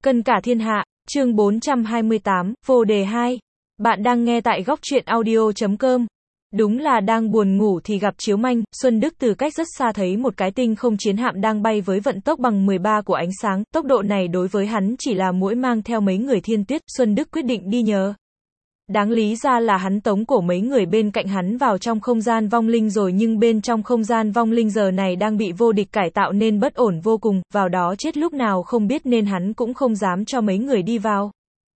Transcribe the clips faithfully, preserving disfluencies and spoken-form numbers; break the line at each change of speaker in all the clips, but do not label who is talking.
Cân cả thiên hạ, chương bốn trăm hai mươi tám, vô đề hai. Bạn đang nghe tại góc truyện audio chấm com. Đúng là đang buồn ngủ thì gặp chiếu manh, Xuân Đức từ cách rất xa thấy một cái tinh không chiến hạm đang bay với vận tốc bằng mười ba của ánh sáng, tốc độ này đối với hắn chỉ là muỗi mang theo mấy người thiên tuyết, Xuân Đức quyết định đi nhờ. Đáng lý ra là hắn tống cổ mấy người bên cạnh hắn vào trong không gian vong linh rồi, nhưng bên trong không gian vong linh giờ này đang bị vô địch cải tạo nên bất ổn vô cùng, vào đó chết lúc nào không biết nên hắn cũng không dám cho mấy người đi vào.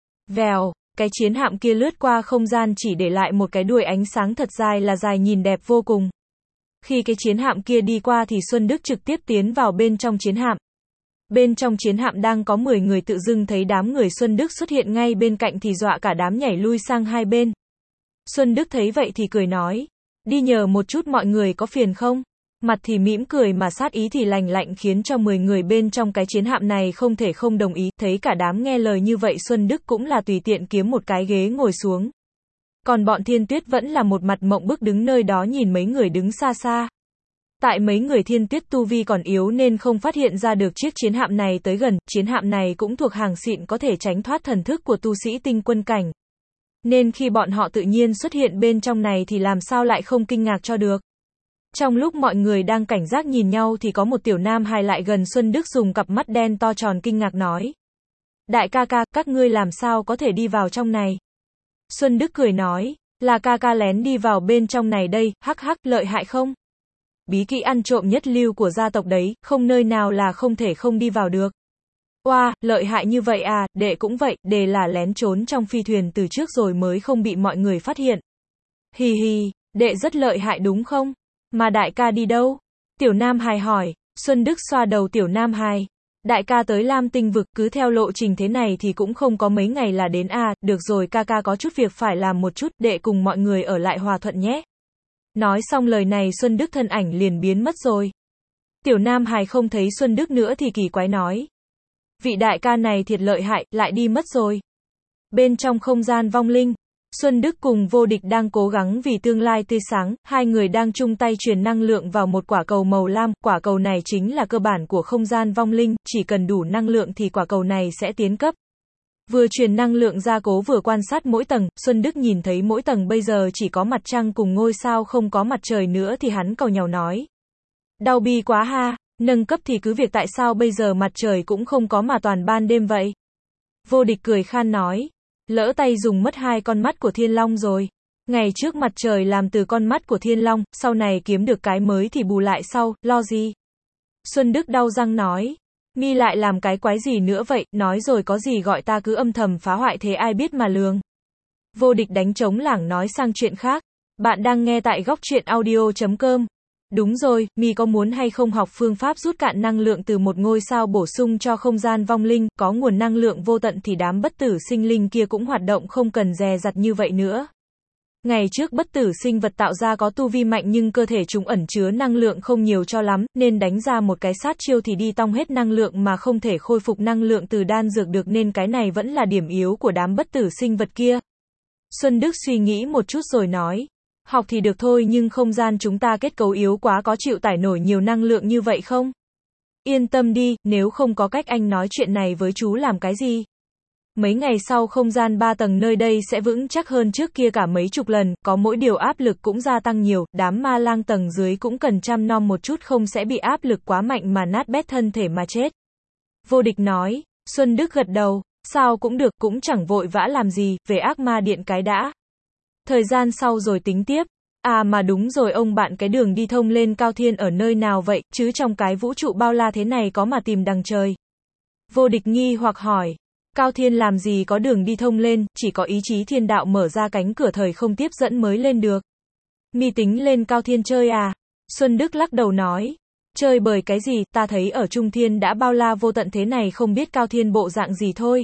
Vèo, cái chiến hạm kia lướt qua không gian chỉ để lại một cái đuôi ánh sáng thật dài là dài nhìn đẹp vô cùng. Khi cái chiến hạm kia đi qua thì Xuân Đức trực tiếp tiến vào bên trong chiến hạm. Bên trong chiến hạm đang có mười người, tự dưng thấy đám người Xuân Đức xuất hiện ngay bên cạnh thì dọa cả đám nhảy lui sang hai bên. Xuân Đức thấy vậy thì cười nói, đi nhờ một chút mọi người có phiền không? Mặt thì mỉm cười mà sát ý thì lành lạnh, khiến cho mười người bên trong cái chiến hạm này không thể không đồng ý. Thấy cả đám nghe lời như vậy, Xuân Đức cũng là tùy tiện kiếm một cái ghế ngồi xuống. Còn bọn thiên tuyết vẫn là một mặt mộng bức đứng nơi đó nhìn mấy người đứng xa xa. Tại mấy người thiên tuyết tu vi còn yếu nên không phát hiện ra được chiếc chiến hạm này tới gần, chiến hạm này cũng thuộc hàng xịn có thể tránh thoát thần thức của tu sĩ tinh quân cảnh. Nên khi bọn họ tự nhiên xuất hiện bên trong này thì làm sao lại không kinh ngạc cho được. Trong lúc mọi người đang cảnh giác nhìn nhau thì có một tiểu nam hài lại gần Xuân Đức dùng cặp mắt đen to tròn kinh ngạc nói. Đại ca ca, các ngươi làm sao có thể đi vào trong này? Xuân Đức cười nói, là ca ca lén đi vào bên trong này đây, hắc hắc, lợi hại không? Bí kỹ ăn trộm nhất lưu của gia tộc đấy, không nơi nào là không thể không đi vào được. Oa, wow, lợi hại như vậy à, đệ cũng vậy, đệ là lén trốn trong phi thuyền từ trước rồi mới không bị mọi người phát hiện. Hì hì, đệ rất lợi hại đúng không? Mà đại ca đi đâu? Tiểu Nam Hài hỏi. Xuân Đức xoa đầu Tiểu Nam Hài. Đại ca tới Lam Tinh vực, cứ theo lộ trình thế này thì cũng không có mấy ngày là đến à, được rồi ca ca có chút việc phải làm một chút, đệ cùng mọi người ở lại hòa thuận nhé. Nói xong lời này Xuân Đức thân ảnh liền biến mất rồi. Tiểu Nam Hài không thấy Xuân Đức nữa thì kỳ quái nói. Vị đại ca này thiệt lợi hại, lại đi mất rồi. Bên trong không gian vong linh, Xuân Đức cùng vô địch đang cố gắng vì tương lai tươi sáng, hai người đang chung tay truyền năng lượng vào một quả cầu màu lam, quả cầu này chính là cơ bản của không gian vong linh, chỉ cần đủ năng lượng thì quả cầu này sẽ tiến cấp. Vừa truyền năng lượng ra cố vừa quan sát mỗi tầng, Xuân Đức nhìn thấy mỗi tầng bây giờ chỉ có mặt trăng cùng ngôi sao không có mặt trời nữa thì hắn cầu nhàu nói. Đau bi quá ha, nâng cấp thì cứ việc tại sao bây giờ mặt trời cũng không có mà toàn ban đêm vậy? Vô địch cười khan nói. Lỡ tay dùng mất hai con mắt của Thiên Long rồi. Ngày trước mặt trời làm từ con mắt của Thiên Long, sau này kiếm được cái mới thì bù lại sau, lo gì? Xuân Đức đau răng nói. Mi lại làm cái quái gì nữa vậy, nói rồi có gì gọi ta cứ âm thầm phá hoại thế ai biết mà lường. Vô địch đánh trống lảng nói sang chuyện khác. Bạn đang nghe tại góc truyện audio chấm com. Đúng rồi, Mi có muốn hay không học phương pháp rút cạn năng lượng từ một ngôi sao bổ sung cho không gian vong linh, có nguồn năng lượng vô tận thì đám bất tử sinh linh kia cũng hoạt động không cần dè dặt như vậy nữa. Ngày trước bất tử sinh vật tạo ra có tu vi mạnh nhưng cơ thể chúng ẩn chứa năng lượng không nhiều cho lắm, nên đánh ra một cái sát chiêu thì đi tong hết năng lượng mà không thể khôi phục năng lượng từ đan dược được, nên cái này vẫn là điểm yếu của đám bất tử sinh vật kia. Xuân Đức suy nghĩ một chút rồi nói. Học thì được thôi nhưng không gian chúng ta kết cấu yếu quá, có chịu tải nổi nhiều năng lượng như vậy không? Yên tâm đi, nếu không có cách anh nói chuyện này với chú làm cái gì? Mấy ngày sau không gian ba tầng nơi đây sẽ vững chắc hơn trước kia cả mấy chục lần, có mỗi điều áp lực cũng gia tăng nhiều, đám ma lang tầng dưới cũng cần chăm nom một chút không sẽ bị áp lực quá mạnh mà nát bét thân thể mà chết. Vô địch nói. Xuân Đức gật đầu, sao cũng được, cũng chẳng vội vã làm gì, về ác ma điện cái đã. Thời gian sau rồi tính tiếp. À mà đúng rồi, ông bạn, cái đường đi thông lên Cao Thiên ở nơi nào vậy, chứ trong cái vũ trụ bao la thế này có mà tìm đằng trời? Vô địch nghi hoặc hỏi. Cao Thiên làm gì có đường đi thông lên, chỉ có ý chí thiên đạo mở ra cánh cửa thời không tiếp dẫn mới lên được. Mi tính lên Cao Thiên chơi à? Xuân Đức lắc đầu nói. Chơi bời cái gì, ta thấy ở Trung Thiên đã bao la vô tận thế này không biết Cao Thiên bộ dạng gì thôi.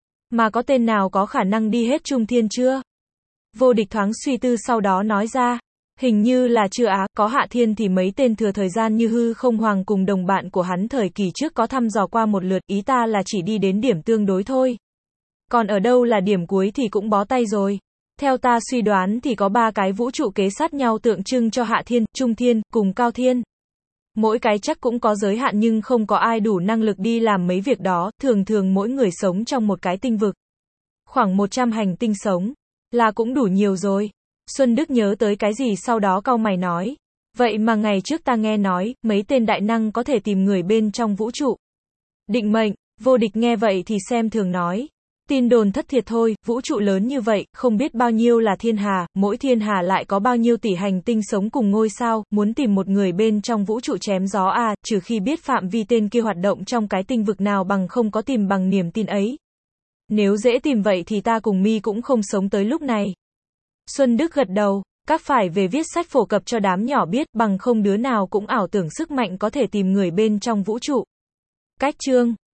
Mà có tên nào có khả năng đi hết Trung Thiên chưa? Vô địch thoáng suy tư sau đó nói ra. Hình như là chưa á, có Hạ Thiên thì mấy tên thừa thời gian như Hư Không Hoàng cùng đồng bạn của hắn thời kỳ trước có thăm dò qua một lượt, ý ta là chỉ đi đến điểm tương đối thôi. Còn ở đâu là điểm cuối thì cũng bó tay rồi. Theo ta suy đoán thì có ba cái vũ trụ kế sát nhau tượng trưng cho Hạ Thiên, Trung Thiên, cùng Cao Thiên. Mỗi cái chắc cũng có giới hạn nhưng không có ai đủ năng lực đi làm mấy việc đó, thường thường mỗi người sống trong một cái tinh vực. Khoảng một trăm hành tinh sống, là cũng đủ nhiều rồi. Xuân Đức nhớ tới cái gì sau đó cau mày nói. Vậy mà ngày trước ta nghe nói, mấy tên đại năng có thể tìm người bên trong vũ trụ. Định mệnh, Vô Địch nghe vậy thì xem thường nói. Tin đồn thất thiệt thôi, vũ trụ lớn như vậy, không biết bao nhiêu là thiên hà, mỗi thiên hà lại có bao nhiêu tỷ hành tinh sống cùng ngôi sao, muốn tìm một người bên trong vũ trụ chém gió à, trừ khi biết phạm vi tên kia hoạt động trong cái tinh vực nào bằng không có tìm bằng niềm tin ấy. Nếu dễ tìm vậy thì ta cùng mi cũng không sống tới lúc này. Xuân Đức gật đầu, các phải về viết sách phổ cập cho đám nhỏ biết, bằng không đứa nào cũng ảo tưởng sức mạnh có thể tìm người bên trong vũ trụ. Cách chương